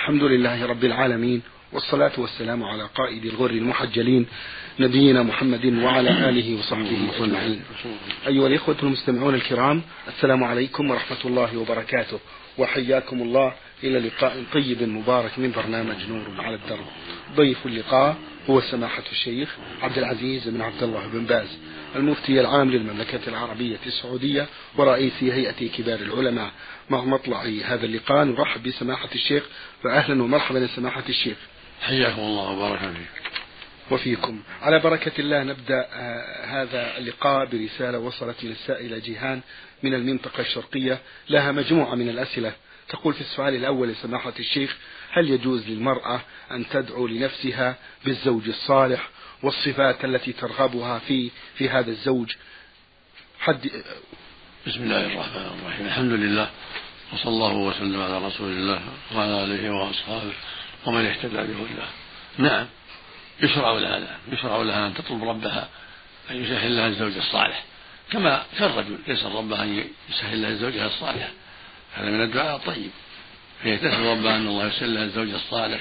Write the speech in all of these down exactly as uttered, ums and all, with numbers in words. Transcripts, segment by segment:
الحمد لله رب العالمين، والصلاة والسلام على قائد الغر المحجلين نبينا محمد وعلى آله وصحبه أجمعين. أيها الإخوة المستمعون الكرام، السلام عليكم ورحمة الله وبركاته، وحياكم الله إلى لقاء طيب مبارك من برنامج نور على الدرب. ضيف اللقاء هو سماحة الشيخ عبد العزيز بن عبد الله بن باز، المفتي العام للمملكة العربية السعودية ورئيس هيئة كبار العلماء. مع مطلع هذا اللقاء نرحب بسماحة الشيخ، فأهلا ومرحبا سماحة الشيخ. حياكم الله وبارك فيك. وفيكم. على بركة الله نبدأ آه هذا اللقاء برسالة وصلت من السائلة جيهان من المنطقة الشرقية، لها مجموعة من الأسئلة. تقول في السؤال الأول لسماحة الشيخ: هل يجوز للمرأة أن تدعو لنفسها بالزوج الصالح والصفات التي ترغبها في في هذا الزوج؟ حد بسم الله الرحمن الرحيم، الحمد لله وصلى الله وسلم على رسول الله وعلى آله وأصحابه ومن اهتدى بهداه. نعم، يشرع لها يشرع لها أن تطلب ربها أن يسهل لها الزوج الصالح، كما كالرجل يسأل ربها أن يسهل لها زوجها الصالح، هذا من الدعاء الطيب. هي تسأل ربها أن الله يسهل لها الزوج الصالح،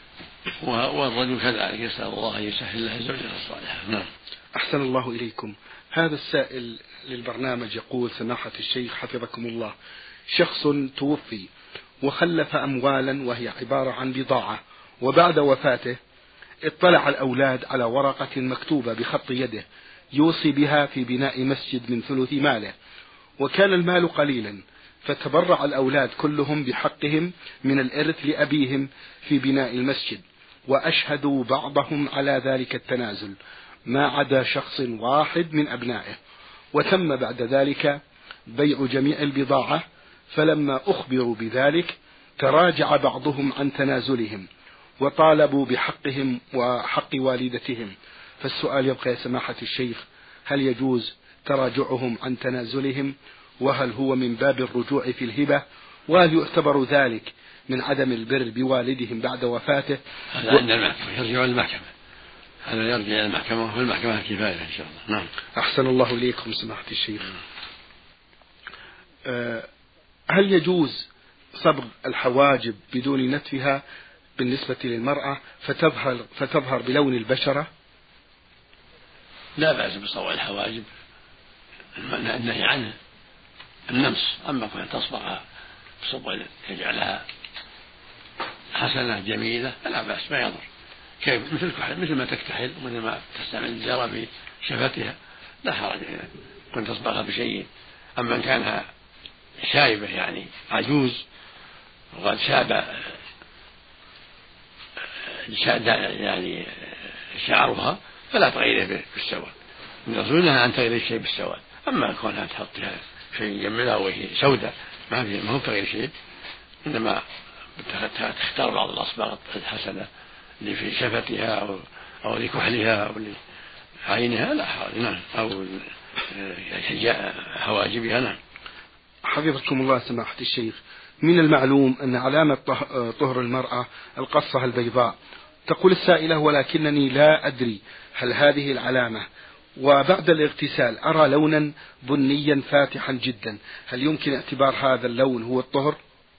والرجل كذلك يسأل الله أن يسهل لها زوجها الصالح. نعم. أحسن الله إليكم. هذا السائل للبرنامج يقول: سماحة الشيخ حفظكم الله، شخص توفي وخلف أموالا وهي عبارة عن بضاعة، وبعد وفاته اطلع الأولاد على ورقة مكتوبة بخط يده يوصي بها في بناء مسجد من ثلث ماله، وكان المال قليلا، فتبرع الأولاد كلهم بحقهم من الإرث لأبيهم في بناء المسجد، وأشهدوا بعضهم على ذلك التنازل ما عدا شخص واحد من أبنائه، وتم بعد ذلك بيع جميع البضاعة. فلما أخبروا بذلك تراجع بعضهم عن تنازلهم وطالبوا بحقهم وحق والدتهم. فالسؤال يبقى يا سماحة الشيخ: هل يجوز تراجعهم عن تنازلهم؟ وهل هو من باب الرجوع في الهبة؟ وهل يعتبر ذلك من عدم البر بوالدهم بعد وفاته؟ هذا عند المحكمة، يرجع المحكمة، هذا يرجع إلى المحكمة، وفي المحكمة كفاية إن شاء الله. نعم. أحسن الله إليكم سماحة الشيخ. أه هل يجوز صبغ الحواجب بدون نتفها بالنسبة للمرأة فتظهر, فتظهر بلون البشرة؟ لا بأس بصبغ الحواجب، النهي عنه النمس، أما كون تصبغها بصبغ يجعلها حسنة جميلة فلا بأس، ما يضر. كيف؟ مثل مثل ما تكتحل ومثل ما تستعمل الجرى في شفتها، لا حرج كنت تصبغها بشيء. أما إن كانها شايبة يعني عجوز وقد شاب يعني شعرها فلا تغيره بالسواد، من رسولنا أن تغير الشيء بالسواد. أما كونها تحطها شيء يجملها وهي سوداء ما في ما هو تغير شيء، إنما تختار بعض الأصباغ الحسنة اللي في شفتها أو أو لكحلها أو لعينها لا حرج. نعم. أو حواجبها. نعم. حفظكم الله سماحة الشيخ، من المعلوم أن علامة طهر المرأة القصة البيضاء. تقول السائلة: ولكنني لا أدري هل هذه العلامة وبعد الاغتسال أرى لونا بنيا فاتحا جدا، هل يمكن اعتبار هذا اللون هو الطهر؟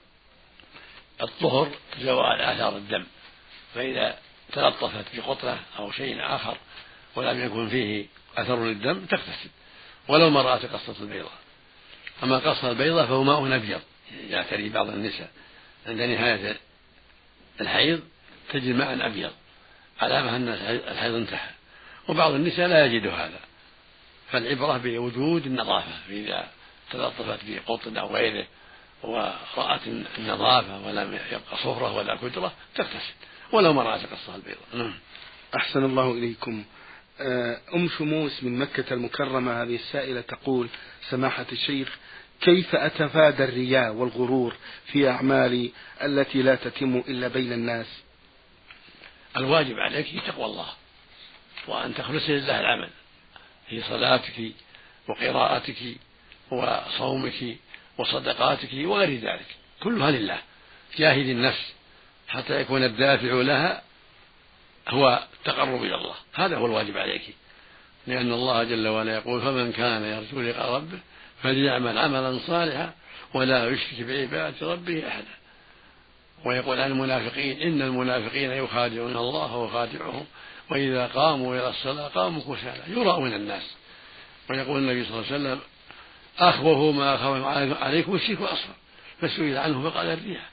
الطهر زوال آثار الدم، فإذا تلطفت بقطرة أو شيء آخر ولم يكن فيه أثر للدم تغتسل، ولو ما رأت قصة البيضاء. أما قصة البيضاء فهو ماء أبيض يعتري بعض النساء عند نهاية الحيض تجد ماء أبيض علامة أن الحيض انتهى، وبعض النساء لا يجد هذا، فالعبرة بوجود النظافة، فإذا تلطفت بقطن أو غيره ورأت النظافة ولم يبقى صفرة ولا كدرة تغتسل ولو ما رأت قصة البيضاء. أحسن الله إليكم. أم شموس من مكة المكرمة هذه السائلة تقول: سماحة الشيخ، كيف أتفادى الرياء والغرور في أعمالي التي لا تتم إلا بين الناس؟ الواجب عليك تقوى الله، وأن تخلصي لله العمل في صلاتك وقراءتك وصومك وصدقاتك وغير ذلك، كلها لله. جاهد النفس حتى يكون الدافع لها هو التقرب إلى الله، هذا هو الواجب عليك، لأن الله جل وعلا يقول: فمن كان يرجو لقاء ربه فليعمل عملا صالحا ولا يشرك بعبادة ربه أحدا. ويقول عن المنافقين إن المنافقين يخادعون الله وخادعهم وإذا قاموا إلى الصلاة قاموا كسالى يراؤون الناس. ويقول النبي صلى الله عليه وسلم أخوف ما أخاف عليكم الشرك الأصغر فسئل عنه فقال الرياء.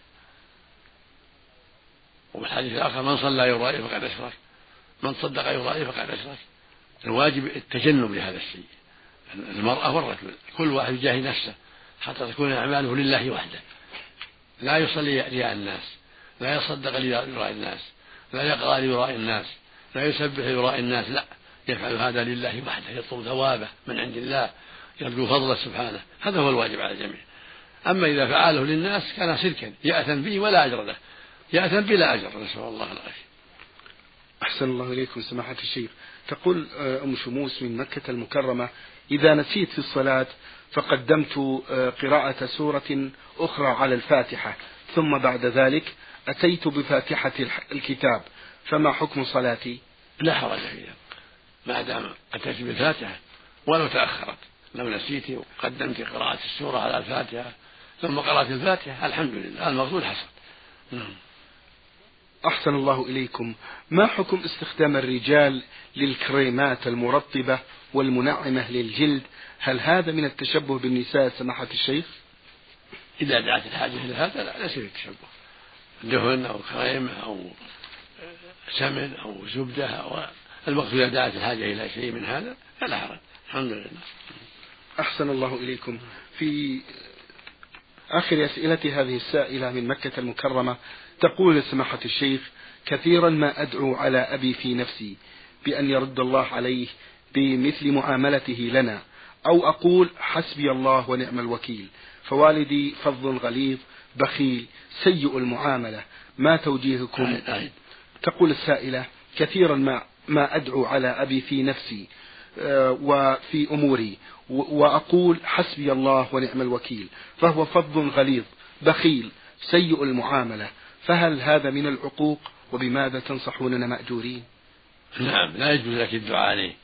وفي الحديث الآخر من صلى يرائي فقد أشرك من صدق يرائي فقد أشرك. الواجب التجنب لهذا الشيء. المرأة والرجل كل واحد يجاهد نفسه حتى تكون أعماله لله وحده، لا يصلي رياء الناس، لا يصدق ليراء الناس، لا يقرأ ليراء الناس، لا يسبح ليراء الناس، لا يفعل هذا لله وحده يطلب ثوابه من عند الله يرجو فضله سبحانه. هذا هو الواجب على الجميع. أما إذا فعله للناس كان شركا يأثم به ولا أجر له، يأثم بلا أجر، نسأل الله العافية. أحسن الله إليكم سماحة الشيخ. تقول أم شموس من مكة المكرمة إذا نسيت في الصلاة فقدمت قراءة سورة أخرى على الفاتحة ثم بعد ذلك أتيت بفاتحة الكتاب فما حكم صلاتي؟ لا حرج فيها ما دام أتيت بالفاتحة ولو تأخرت. لو نسيت وقدمت قراءة السورة على الفاتحة ثم قرأت الفاتحة الحمد لله المقصود حصل. نعم. أحسن الله إليكم. ما حكم استخدام الرجال للكريمات المرطبة والمنعمة للجلد؟ هل هذا من التشبه بالنساء سماحة الشيخ؟ إذا دعت الحاجة إلى هذا لا ليس التشبه. دهن أو كريمة أو سمن أو زبدة أو المقصود إذا دعت الحاجة إلى شيء من هذا فلا حرج الحمد لله. أحسن الله إليكم. في آخر أسئلة هذه السائلة من مكة المكرمة تقول سماحة الشيخ كثيرا ما أدعو على أبي في نفسي بأن يرد الله عليه بمثل معاملته لنا، أو أقول حسبي الله ونعم الوكيل، فوالدي فظ غليظ بخيل سيء المعاملة، ما توجيهكم؟ تقول السائلة كثيرا ما ما أدعو على أبي في نفسي وفي أموري وأقول حسبي الله ونعم الوكيل، فهو فظ غليظ بخيل سيء المعاملة، فهل هذا من العقوق؟ وبماذا تنصحوننا مأجورين؟ نعم لا يجوز لك الدعاء عليه،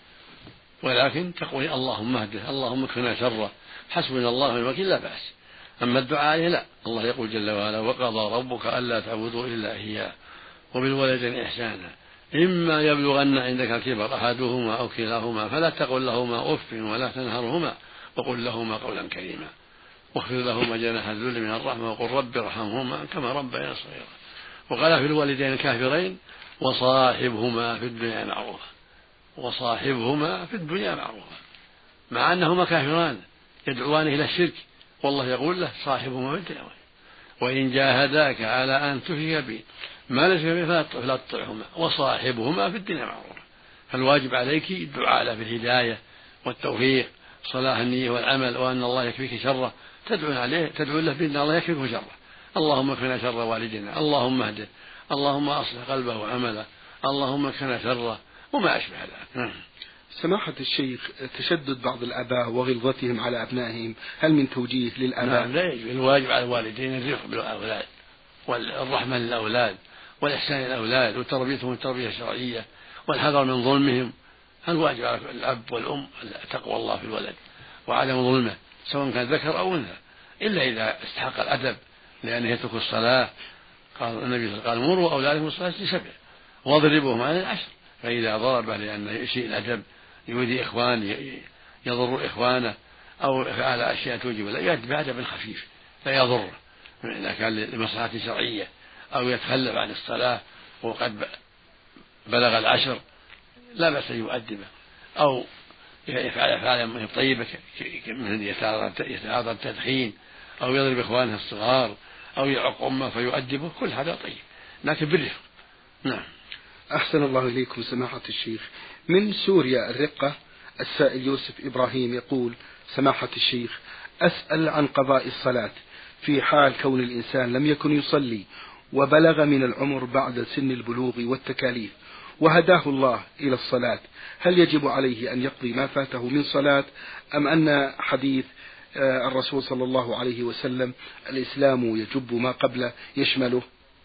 ولكن تقول اللهم اهده اللهم اكفنا شره حسبنا الله ونعم الوكيل لا بأس. أما الدعاء عليه لا، الله يقول جل وعلا وقضى ربك ألا تعبدوا إلا إياه وبالوالدين إحسانا إما يبلغن عندك الكبر أحدهما أو كلاهما فلا تقل لهما أف ولا تنهرهما وقل لهما قولا كريما واخفض لهما جناح الذل من الرحمة وقل رب ارحمهما كما ربياني صغيرا. وقال في الوالدين الكافرين وصاحبهما في الدنيا معروفا وصاحبهما في الدنيا معروفا، مع أنهما كافران يدعوان إلى الشرك والله يقول له صاحبهما في الدنيا، وإن جاهداك على أن تشرك بي ما ليس به فلا تطعهما وصاحبهما في الدنيا معروفا. فالواجب عليك الدعاء له بالهداية والتوفيق صلاح النية والعمل وأن الله يكفيك شره، تدعو عليه تدعو له بأن الله يكفيك شره. اللهم اكفنا شر والدنا اللهم اهده اللهم أصلح قلبه وعمله اللهم اكفنا شره وما أشبه ذلك. سماحة الشيخ تشدد بعض الآباء وغلظتهم على أبنائهم هل من توجيه للآباء؟ نعم لا يجوز. الواجب على الوالدين الرفق بالأولاد والرحمة للأولاد والإحسان للأولاد وتربيتهم التربية الشرعية والحذر من ظلمهم. الواجب على الأب والأم تقوى الله في الولد وعدم ظلمه سواء كان ذكر أو أنثى إلا إذا استحق الأدب لأنه يترك الصلاة. قال النبي قال مروا أولادكم الصلاة لسبع واضربوهم على العشر، فإذا ضربه لأنه يسيء الأدب يؤذي إخوانه يضر إخوانه أو فعل أشياء توجب لا يأتي بأدب خفيف لا يضره إذا كان لمصلحة شرعية أو يتخلف عن الصلاة وقد بلغ العشر لا بأس يؤدبه أو يفعل أفعالا طيبة مثل يتعاطى التدخين أو يضرب إخوانه الصغار أو يعق أمه فيؤدبه، كل هذا طيب لكن بالرفق. نعم. أحسن الله إليكم سماحة الشيخ. من سوريا الرقة السائل يوسف إبراهيم يقول سماحة الشيخ أسأل عن قضاء الصلاة في حال كون الإنسان لم يكن يصلي وبلغ من العمر بعد سن البلوغ والتكاليف وهداه الله إلى الصلاة، هل يجب عليه أن يقضي ما فاته من صلاة أم أن حديث الرسول صلى الله عليه وسلم الإسلام يجب ما قبله يشمله؟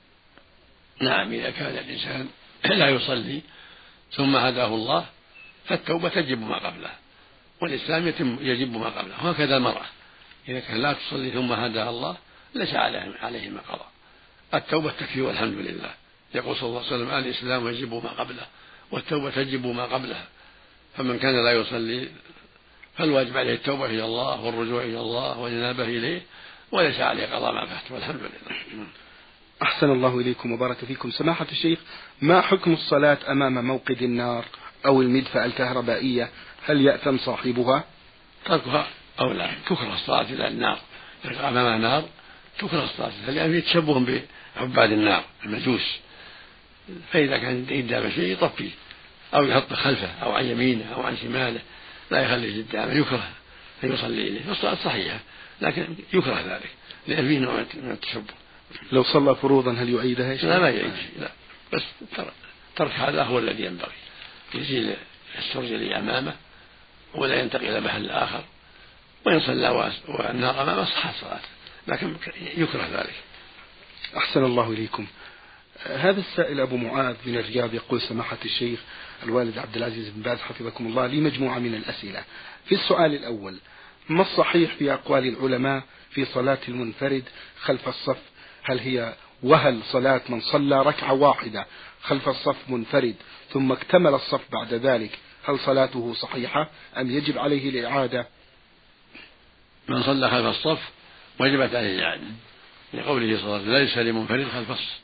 نعم إذا كان الإنسان لا يصلي ثم هداه الله فالتوبة تجب ما قبله والإسلام يتم يجب ما قبله، وهكذا المرأة إذا كان لا تصلي ثم هداها الله ليس عليهما قضاء. التوبة تكفي والحمد لله. يقول صلى الله عليه وسلم الإسلام يجب ما قبله والتوبة تجب ما قبلها، فمن كان لا يصلي فالواجب عليه التوبة إلى الله والرجوع إلى الله والإنابة إليه، وليس عليه قضاء ما فات والحمد لله. أحسن الله إليكم وبارك فيكم. سماحة الشيخ، ما حكم الصلاة أمام موقد النار أو المدفأة الكهربائية؟ هل يأثم صاحبها؟ تركها أو لا، تكره الصلاة إلى النار، أمام النار تكره الصلاة، لأن فيه تشبه بعباد النار المجوس، فإذا كان قدام شيء يطفيه أو يحط خلفه أو عن يمينه أو عن شماله، لا يخليه قدامه، يكره أن يصلي إليه. الصلاة صحيحة لكن يكره ذلك لأن فيه نوع من التشبه. لو صلى فروضا هل يعيدها؟ لا ما يعيد، لا، بس ترك هذا هو الذي ينبغي، يزيل السرج اللي أمامه ولا ينتقل إلى محل آخر، وإن صلى والنار أمامه صحت صلاته، لكن يكره ذلك. أحسن الله إليكم. هذا السائل أبو معاذ من الرياض يقول سماحة الشيخ الوالد عبد العزيز بن باز حفظكم الله لي مجموعة من الأسئلة. في السؤال الأول: ما الصحيح في أقوال العلماء في صلاة المنفرد خلف الصف؟ هل هي وهل صلاة من صلى ركعة واحدة خلف الصف منفرد ثم اكتمل الصف بعد ذلك هل صلاته صحيحة أم يجب عليه الإعادة؟ من صلى خلف الصف وجبت عليه الإعادة، لقوله صلى الله عليه وسلم ليس لمنفرد خلف الصف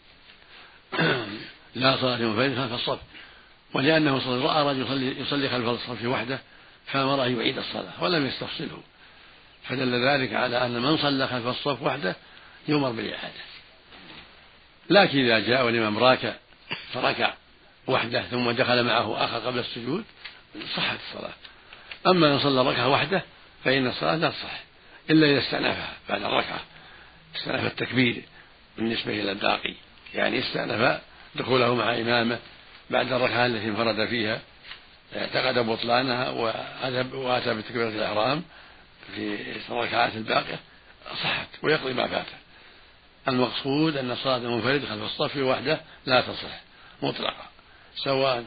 لا صلاة لمنفرد خلف الصف، ولأنه صلى الله عليه وسلم رأى رجل يصلي خلف الصف وحده فأمره يعيد الصلاة ولم يستفصله، فدل ذلك على أن من صلى خلف الصف وحده يؤمر بالإعادة. لكن إذا جاء والإمام راكع فركع وحده ثم دخل معه آخر قبل السجود صحت الصلاة. أما إن صلى ركعة وحده فإن الصلاة لا تصح إلا إذا استأنفها بعد الركعة، استأنف التكبير بالنسبة إلى الباقي، يعني استأنف دخوله مع إمامه بعد الركعة التي انفرد فيها، اعتقد بطلانها وأتى بتكبيرة الإحرام في الركعات الباقية صحت ويقضي ما فاته. المقصود أن صلاة المنفرد خلف الصف وحده لا تصح مطلقا، سواء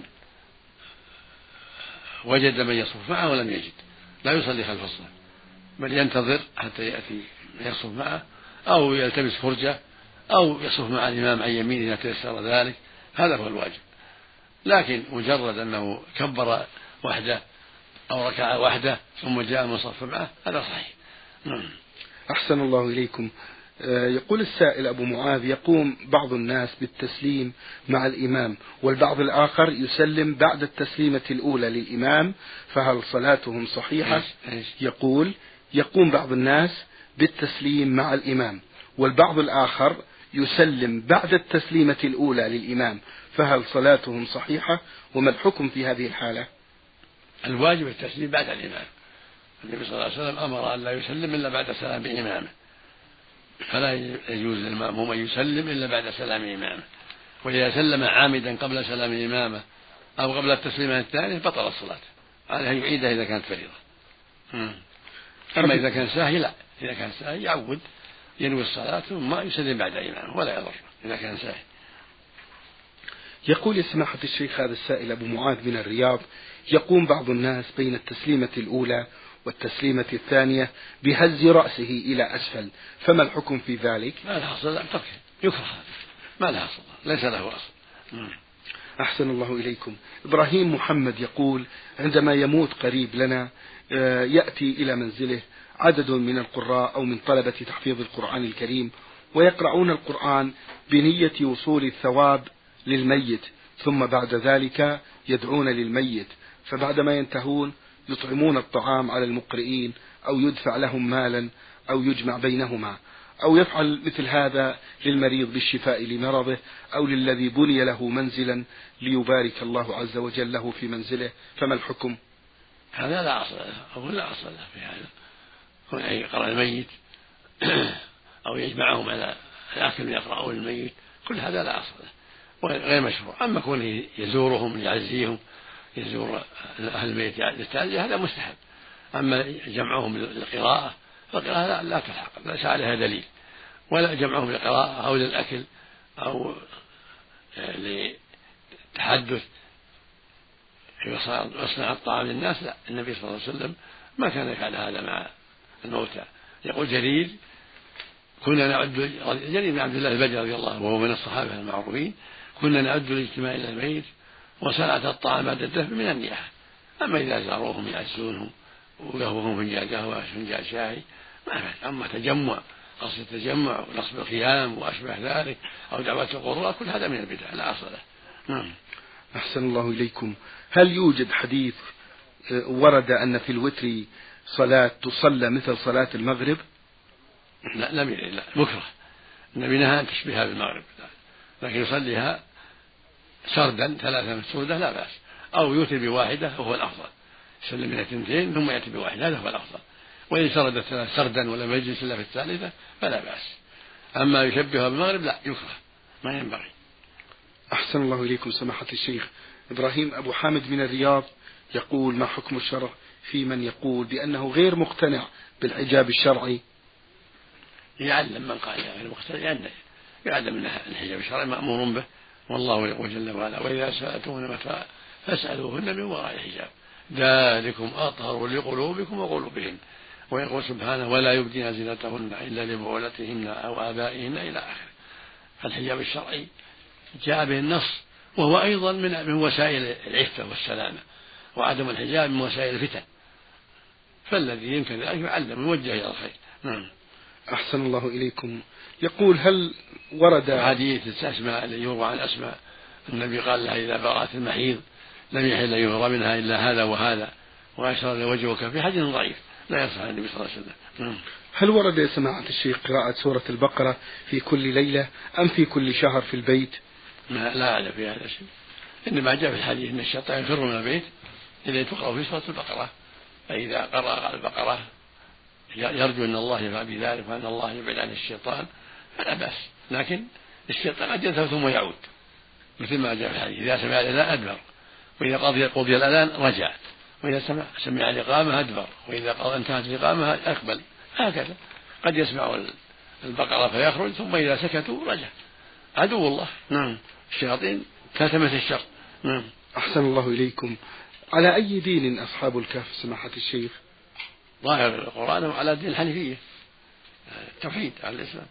وجد من يصف معه ولم يجد لا يصلي خلف الصف، بل ينتظر حتى يأتي من يصف معه أو يلتمس فرجة أو يصف مع الإمام عن يمينه إذا تيسر ذلك، هذا هو الواجب. لكن مجرد أنه كبر وحده أو ركع وحده ثم جاء من صف معه هذا صحيح. أحسن الله إليكم. يقول السائل أبو معاذ يقوم بعض الناس بالتسليم مع الإمام والبعض الآخر يسلم بعد التسليمة الأولى للإمام، فهل صلاتهم صحيحة؟ يقول يقوم بعض الناس بالتسليم مع الإمام والبعض الآخر يسلم بعد التسليمة الأولى للإمام، فهل صلاتهم صحيحة؟ وما الحكم في هذه الحالة؟ الواجب التسليم بعد الإمام، النبي صلى الله عليه وسلم أمر أن لا يسلم إلا بعد سلام إمامه، فلا يجوز للمأموم أن يسلم إلا بعد سلام إمامه، وإذا سلم عامدا قبل سلام إمامه أو قبل التسليمة الثانية بطل الصلاة، عليه أن يعيدها إذا كانت فريضة. أما إذا كان ساهي لا، إذا كان ساهي يعود ينوي الصلاة ثم يسلم بعد إمامه ولا يضر إذا كان ساهي. يقول يا سماحة الشيخ هذا السائل أبو معاذ من الرياض يقوم بعض الناس بين التسليمة الأولى والتسليمة الثانية بهز رأسه إلى أسفل، فما الحكم في ذلك؟ ما لها أصل، تركه يكره، ما لها أصل، ليس له أصل. أحسن الله إليكم. إبراهيم محمد يقول عندما يموت قريب لنا يأتي إلى منزله عدد من القراء أو من طلبة تحفيظ القرآن الكريم ويقرؤون القرآن بنية وصول الثواب للميت، ثم بعد ذلك يدعون للميت، فبعدما ينتهون يطعمون الطعام على المقرئين أو يدفع لهم مالا أو يجمع بينهما، أو يفعل مثل هذا للمريض بالشفاء لمرضه أو للذي بني له منزلا ليبارك الله عز وجل له في منزله، فما الحكم؟ هذا لا أصل له أو لا أصل له في هذا، كون يقرأ الميت أو يجمعهم على الأكل يقرأون الميت، كل هذا لا أصل له غير مشروع. أما كونه يزورهم يعزيهم يزور أهل الميت للتعزية هذا مستحب، أما جمعهم للقراءة فالقراءة لا, لا تلحق، ليس عليها دليل، ولا جمعهم للقراءة أو للأكل أو لتحدث يصنع الطعام للناس، لا، النبي صلى الله عليه وسلم ما كان يفعل هذا مع الموتى. يقول جرير كنا نعد جرير بن عبد الله البجلي رضي الله عنه وهو من الصحابة المعروفين كنا نعد الاجتماع إلى البيت وصنعة الطعام بعد الدفن من النياحة. أما إذا زاروهم يعزونهم ويهوهم فنجان قهوة فنجان شاي ما فعل. أما تجمع قصد التجمع ونصب الخيام وأشبه ذلك أو دعوة القراء كل هذا من البدع لا أصل له. نعم. أحسن الله إليكم. هل يوجد حديث ورد أن في الوتر صلاة تصلى مثل صلاة المغرب؟ لا لم يرد. لا مكره. النبي نهى أن تشبهها بالمغرب لكن يصليها سردا ثلاثة مسرودة لا بأس أو يوتر بواحدة وهو الأفضل. يسلم من اثنتين ثم يأتي بواحدة هذا هو الأفضل. وإن سردت سردا ولم يجلس إلا في الثالثة فلا بأس. أما يشبهها بالمغرب لا يكره ما ينبغي. أحسن الله إليكم سماحة الشيخ. إبراهيم أبو حامد من الرياض يقول: ما حكم الشرع في من يقول بأنه غير مقتنع بالحجاب الشرعي؟ يعلم من قال غير مقتنع يعلم أن الحجاب الشرعي مأمور به والله يقول جل وعلا: وإذا سألتموهن متاعا فاسألوهن من وراء الحجاب ذلكم أطهر لقلوبكم وقلوبهن. ويقول سبحانه: ولا يبدين زينتهن إلا لبعولتهن أو آبائهن إلى آخره. فالحجاب الشرعي جاء به النص وهو أيضا من وسائل العفة والسلامة، وعدم الحجاب من وسائل الفتن، فالذي يمكن ذلك يعلم ويوجه إلى الخير. نعم. أحسن الله إليكم. يقول: هل ورد حديث أسماء اللي يروى عن أسماء النبي قال لها إذا برأت المحيض لم يحل يهرى منها إلا هذا وهذا وأشار لوجهك في حديث ضعيف لا يصح عن النبي صلى الله عليه وسلم. نعم. هل ورد يا سماحة الشيخ قراءة سورة البقرة في كل ليلة أم في كل شهر في البيت؟ ما لا أعلم في هذا الشيء. إنما جاء في الحديث أن الشيطان يفر من البيت إذا تقرأ في سورة البقرة، فإذا قرأ البقرة يرجو أن الله يفعل بذلك وأن الله يبعد عن الشيطان فلا بأس. لكن الشيطان قد يذهب ثم يعود مثل ما جاء في الحديث: إذا سمع الأذان أدبر، وإذا قضي قضي الأذان رجع، وإذا سمع سمع الإقامة أدبر، وإذا قضى انتهت الإقامة أقبل. هكذا قد يسمع البقرة فيخرج ثم إذا سكتوا رجع. عدو الله. نعم. الشياطين كتمت الشر. نعم. أحسن الله إليكم. على أي دين أصحاب الكهف سماحة الشيخ؟ ظاهر القرآن على دين الحنيفية، التوحيد على الإسلام.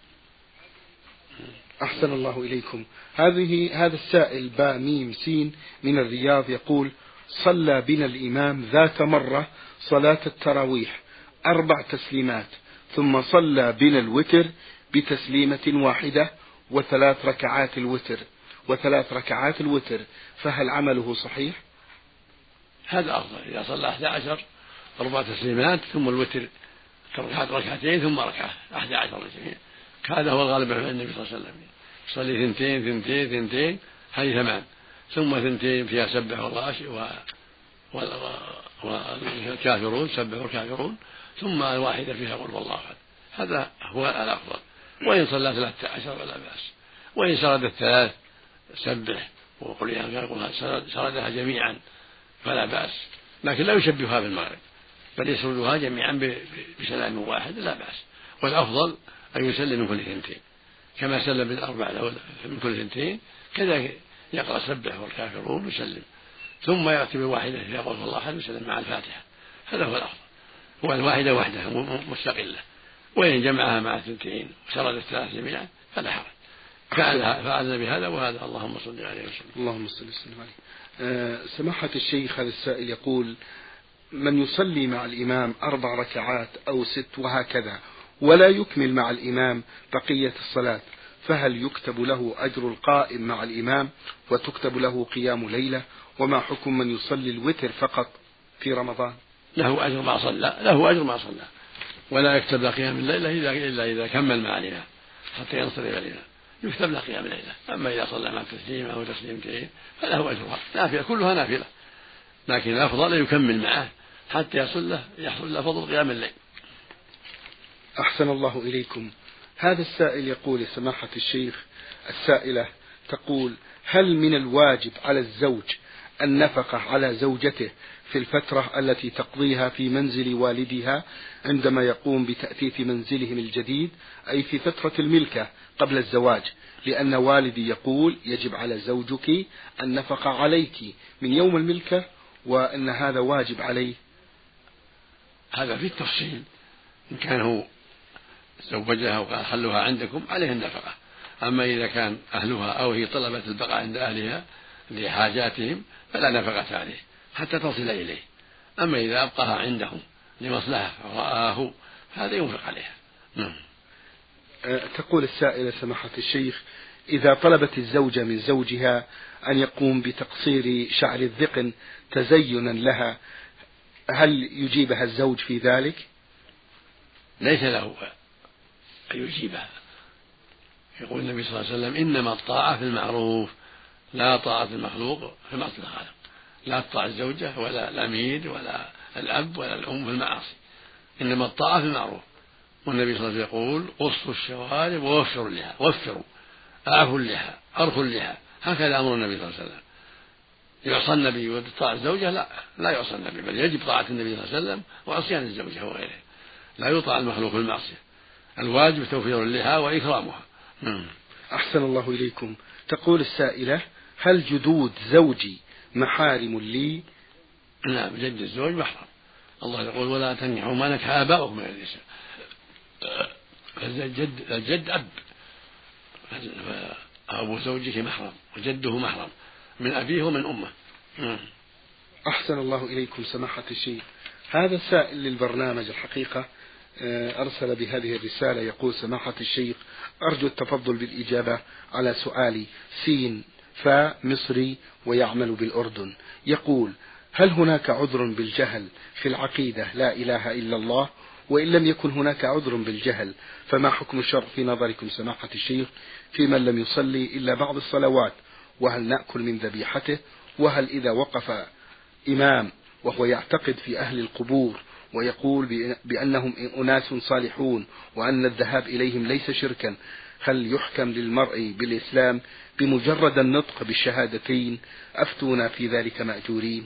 أحسن الله إليكم. هذه هذا السائل باء ميم سين من الرياض يقول: صلى بنا الإمام ذات مرة صلاة التراويح أربع تسليمات ثم صلى بنا الوتر بتسليمة واحدة وثلاث ركعات الوتر وثلاث ركعات الوتر فهل عمله صحيح؟ هذا أفضل. إذا صلى أحد عشر أربع تسليمات ثم الوتر ركعتين ثم ركعة أحد عشر ركعة، هذا هو الغالب عن النبي صلى الله عليه وسلم. يصلي ثنتين ثنتين ثنتين هذه ثمان، ثم ثنتين فيها سبح والغاشي والكافرون سبح والكافرون، ثم الواحدة فيها قل والله أحد. هذا هو الأفضل. وإن صلى ثلاثة عشر فلا بأس، وإن سرد الثلاث سبح وقل يا سردها جميعا فلا بأس، لكن لا يشبهها بالمغرب بل يسردها جميعا بسلام واحد لا بأس. والأفضل أن يسلم من كل ثنتين كما سلم بالأربع من كل ثنتين، كذا يقرأ سبح والكافرون ويسلم، ثم يأتي بالواحدة يقول والله أحد ويسلم مع الفاتحة. هذا هو الأفضل. والواحدة وحدها مستقلة، وإن جمعها مع الثنتين وسرد الثلاث جميعا فلا حرج. فعلنا بهذا وهذا. اللهم صل عليه وسلم. اللهم صل وسلم عليه. أه سماحة الشيخ، هذا السائل يقول: من يصلي مع الإمام أربع ركعات أو ست وهكذا ولا يكمل مع الإمام بقية الصلاة، فهل يكتب له أجر القائم مع الإمام وتكتب له قيام ليلة؟ وما حكم من يصلي الوتر فقط في رمضان؟ له أجر ما صلى له أجر ما صلى ولا يكتب له قيام الليلة إلا إذا كمل مع الإمام حتى ينصرف الإمام يكتب له قيام الليلة. أما إذا صلى مع تسليمة أو تسليمتين فله أجرها نافلة كلها نافلة، لكن الأفضل يكمل معه حتى يحصل له يحصل له فضل قيام الليل. أحسن الله إليكم. هذا السائل يقول: سماحة الشيخ، السائلة تقول: هل من الواجب على الزوج النفقة على زوجته في الفترة التي تقضيها في منزل والدها عندما يقوم بتأثيث منزلهم الجديد، أي في فترة الملكة قبل الزواج؟ لأن والدي يقول يجب على زوجك النفقة عليك من يوم الملكة وأن هذا واجب عليه. هذا في التفصيل، إن كان هو زوجها وقال خلوها عندكم عليه النفقة. أما إذا كان أهلها أو هي طلبت البقاء عند أهلها لحاجاتهم فلا نفقة عليه حتى تصل إليه. أما إذا أبقاها عندهم لمصلحة رآه هذا ينفق عليها. نعم. تقول السائلة سماحة الشيخ: إذا طلبت الزوجة من زوجها أن يقوم بتقصير شعر الذقن تزينا لها، هل يجيبها الزوج في ذلك؟ ليس له أن يجيبها. يقول النبي صلى الله عليه وسلم: إنما الطاعة في المعروف لا طاعة المخلوق في معصية الخالق. لا تطاع الزوجة ولا الأمير ولا الأب ولا الأم في المعاصي، إنما الطاعة في المعروف. والنبي صلى الله عليه وسلم يقول: قصوا الشوارب ووفروا اللحى، وفروا أعفوا اللحى أرخوا اللحى. هكذا أمر النبي صلى الله عليه وسلم. يعصى النبي وتطاع الزوجة؟ لا، لا يعصى النبي، بل يجب طاعة النبي صلى الله عليه وسلم وعصيان الزوجة وغيره. لا يطاع المخلوق في المعصية، الواجب توفير اللحى وإكرامها. أحسن الله إليكم. تقول السائلة: هل جدود زوجي محارم لي؟ نعم، جد الزوج محرم. الله يقول: ولا تنكحوا ما نكح آباؤكم من النساء. الجد الجد أب، أبو زوجك محرم وجده محرم من أبيه ومن أمه. أحسن الله إليكم سماحة الشيخ. هذا السائل للبرنامج الحقيقة أرسل بهذه الرسالة يقول: سماحة الشيخ، أرجو التفضل بالإجابة على سؤالي. سين فا مصري ويعمل بالأردن. يقول: هل هناك عذر بالجهل في العقيدة لا إله إلا الله؟ وإن لم يكن هناك عذر بالجهل فما حكم الشرع في نظركم سماحة الشيخ في من لم يصلي إلا بعض الصلوات؟ وهل نأكل من ذبيحته؟ وهل إذا وقف إمام وهو يعتقد في أهل القبور ويقول بأنهم أناس صالحون وأن الذهاب إليهم ليس شركا، هل يحكم للمرء بالإسلام بمجرد النطق بالشهادتين؟ أفتونا في ذلك مأجورين.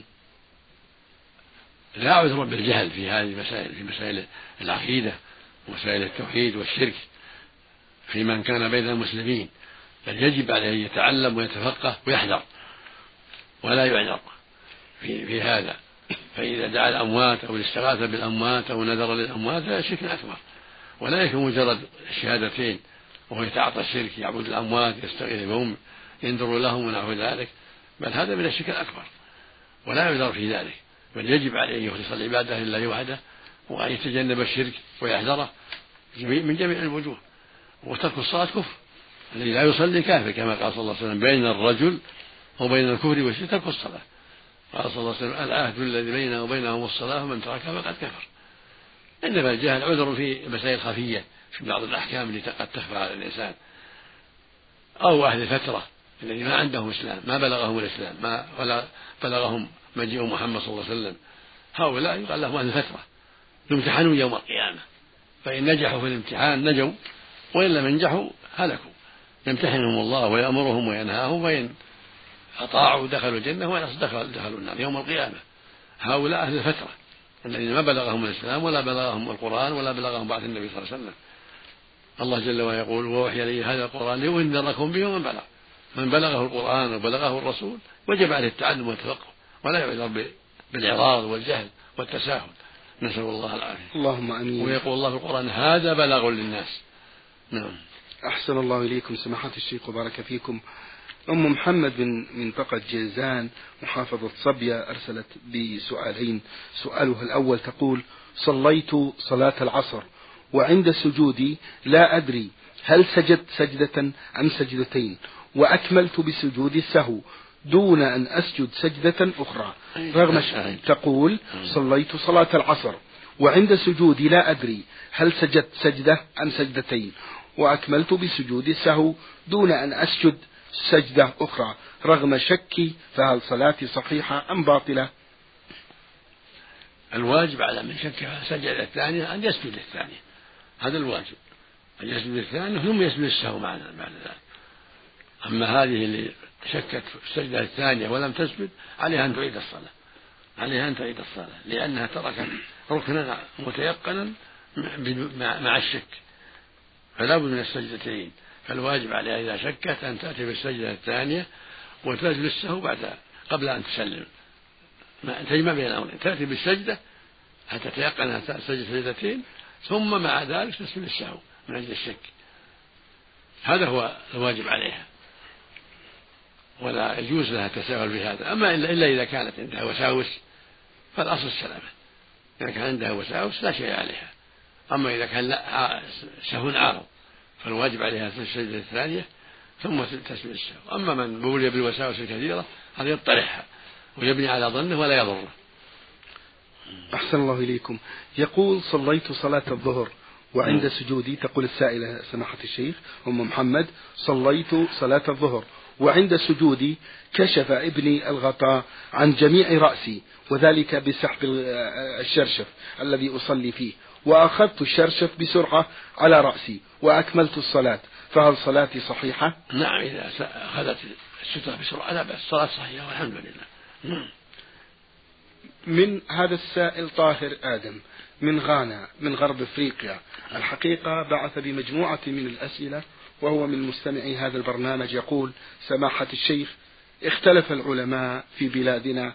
لا عذر بالجهل في هذه المسائل، في مسائل العقيدة ومسائل التوحيد والشرك في من كان بين المسلمين، بل يجب عليه أن يتعلم ويتفقه ويحذر ولا يعذر في, في هذا. فإذا دعا الأموات أو استغاث بالأموات أو نذر للأموات فهذا شرك أكبر، ولا يكفي مجرد الشهادتين وهو يتعاطى الشرك، يعبد الأموات يستغيث بهم ينذر لهم ونحو ذلك، بل هذا من الشرك الأكبر ولا يعذر في ذلك. بل يجب عليه أن يخلص العبادة لله وحده وأن يتجنب الشرك ويحذره من جميع الوجوه. وترك الصلاة كفر، الذي لا يصلي كافر، كما قال صلى الله عليه وسلم: بين الرجل وبين الكفر والشرك ترك الصلاة. قال صلى الله عليه وسلم: العهد الذي بيننا وبينهم الصلاة ومن تركها فقد كفر. إنما الجهل عذر في مسائل خفية، في بعض الأحكام التي قد تخفى على الإنسان، أو أهل الفترة الذي ما عندهم إسلام، ما بلغهم الإسلام، ما ولا بلغهم مجيء محمد صلى الله عليه وسلم، هؤلاء يقال لهم أهل الفترة يمتحنون يوم القيامة، فإن نجحوا في الامتحان نجوا، وإن لم ينجحوا هلكوا. يمتحنهم الله ويأمرهم وينهاهم، فإن أطاعوا دخلوا الجنة وإن دخلوا دخلوا النار يوم القيامة. هؤلاء أهل الفترة الذين ما بلغهم الإسلام ولا بلغهم القرآن ولا بلغهم بعث النبي صلى الله عليه وسلم. الله جل وعلا يقول: ووحي إلي هذا القرآن لأنذركم به ومن بلغ. من بلغه القرآن وبلغه الرسول وجب عليه التعلم والتفقه، ولا يعذر بالإعراض والجهل والتساهل. نسأل الله العافية. اللهم آمين. ويقول الله في القرآن: هذا بلاغ للناس. نعم. أحسن الله إليكم سماحة الشيخ وبارك فيكم. أم محمد من منطقة جيزان محافظة صبية أرسلت بسؤالين. سؤالها الأول تقول: صليت صلاة العصر وعند سجودي لا أدري هل سجدت سجدة أم سجدتين، وأكملت بسجود السهو دون أن أسجد سجدة أخرى رغم تقول: صليت صلاة العصر وعند سجودي لا أدري هل سجدت سجدة أم سجدتين، وأكملت بسجود السهو دون أن أسجد سجدة أخرى رغم شكي، فهل صلاتي صحيحة أم باطلة؟ الواجب على من شك سجد الثانية أن يسجد الثانية، هذا الواجب، أن يسجد الثانية ثم يسجد السهو معنا بعد ذلك. أما هذه اللي شكت في السجدة الثانية ولم تسجد عليها أن تعيد الصلاة، عليها أن تعيد الصلاة لأنها تركت ركنا متيقنا مع الشك، فلا بد من السجدتين. فالواجب عليها إذا شكت أن تأتي بالسجدة الثانية وتسجد السهو بعد قبل أن تسلم، تجمع بين الأمرين، تأتي بالسجدة حتى تيقن أن تسجد سجدتين ثم مع ذلك تسجد السهو من أجل الشك. هذا هو الواجب عليها، ولا يجوز لها التساهل بهذا. أما إلا إذا كانت عندها وساوس فالأصل السلامة. إذا كان عندها وساوس لا شيء عليها. أما إذا كان لا سهو عارض فالواجب عليها السجدة الثانية ثم تسجد السهو. أما من بولي بالوساوس الكثيرة هذا يطرحها ويبني على ظنه ولا يضره. أحسن الله إليكم. يقول: صليت صلاة الظهر وعند سجودي، تقول السائلة سماحة الشيخ أم محمد: صليت صلاة الظهر وعند سجودي كشف ابني الغطاء عن جميع رأسي، وذلك بسحب الشرشف الذي أصلي فيه، وأخذت الشرشف بسرعة على رأسي وأكملت الصلاة، فهل صلاتي صحيحة؟ نعم، إذا أخذت السترة بسرعة لا بأس، الصلاة صحيحة والحمد لله. من هذا السائل طاهر آدم من غانا من غرب أفريقيا، الحقيقة بعث بمجموعة من الأسئلة وهو من مستمعي هذا البرنامج. يقول: سماحة الشيخ، اختلف العلماء في بلادنا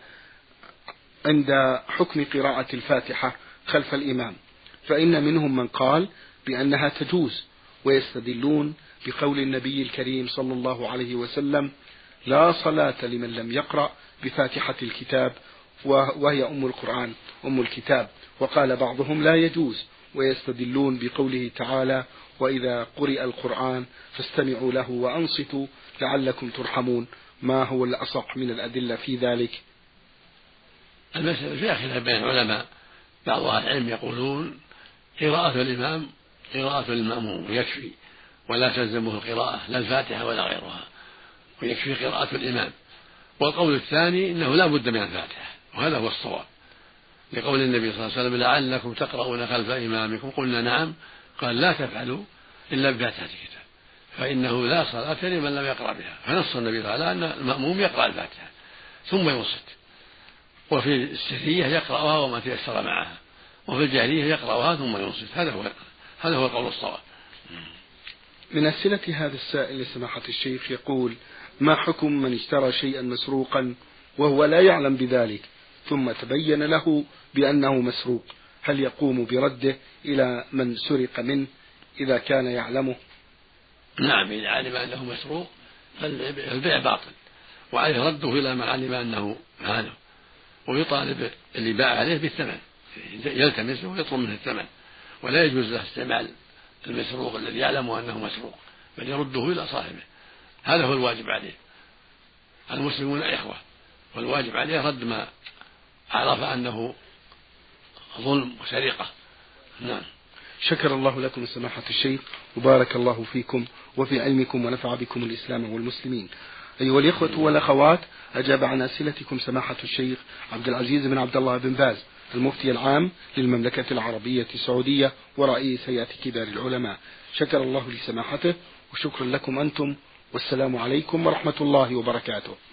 عند حكم قراءة الفاتحة خلف الإمام، فإن منهم من قال بأنها تجوز، ويستدلون بقول النبي الكريم صلى الله عليه وسلم: لا صلاة لمن لم يقرأ بفاتحة الكتاب، وهي أم القرآن أم الكتاب. وقال بعضهم لا يجوز، ويستدلون بقوله تعالى: وإذا قرئ القرآن فاستمعوا له وأنصتوا لعلكم ترحمون. ما هو الأصح من الأدلة في ذلك؟ المسألة فيها خلاف بين العلماء. بعض أهل العلم يقولون قراءة الإمام قراءة المأموم يكفي، ولا تلزمه القراءة لا الفاتحة ولا غيرها، ويكفي قراءة الإمام. والقول الثاني إنه لا بد من الفاتحة، وهذا هو الصواب، لقول النبي صلى الله عليه وسلم: لعلكم تقرؤون خلف إمامكم. قلنا نعم. قال: لا تفعلوا إلا بفاتحة الكتاب، فإنه لا صلاة لمن لم يقرأ بها. فنص النبي تعالى أن المأموم يقرأ الفاتحة ثم ينصت، وفي السرية يقرأها وما تيسر معها، وفي الجاهلية يقرأها ثم ينصت. هذا هو هذا هو القول الصواب. من أسئلة هذا السائل لسماحة الشيخ يقول: ما حكم من اشترى شيئا مسروقا وهو لا يعلم بذلك ثم تبين له بأنه مسروق، هل يقوم برده إلى من سرق منه إذا كان يعلمه؟ نعم، إذا علم أنه مسروق فالبيع باطل، وعليه رده إلى من علم أنه ماله، ويطالب اللي باع عليه بالثمن، يلتمسه ويطلب منه الثمن، ولا يجوز له استعمال المسروق الذي يعلم أنه مسروق، بل يرده إلى صاحبه. هذا هو الواجب عليه. المسلمون إخوة، والواجب عليه رد ما عرف أنه ظلم وسرقة. نعم. شكر الله لكم سماحة الشيخ، وبارك الله فيكم وفي علمكم ونفع بكم الإسلام والمسلمين. أيها الإخوة والأخوات، أجاب عن أسئلتكم سماحة الشيخ عبد العزيز بن عبد الله بن باز، المفتي العام للمملكة العربية السعودية ورئيس هيئة كبار العلماء. شكر الله لسماحته، وشكرا لكم أنتم، والسلام عليكم ورحمة الله وبركاته.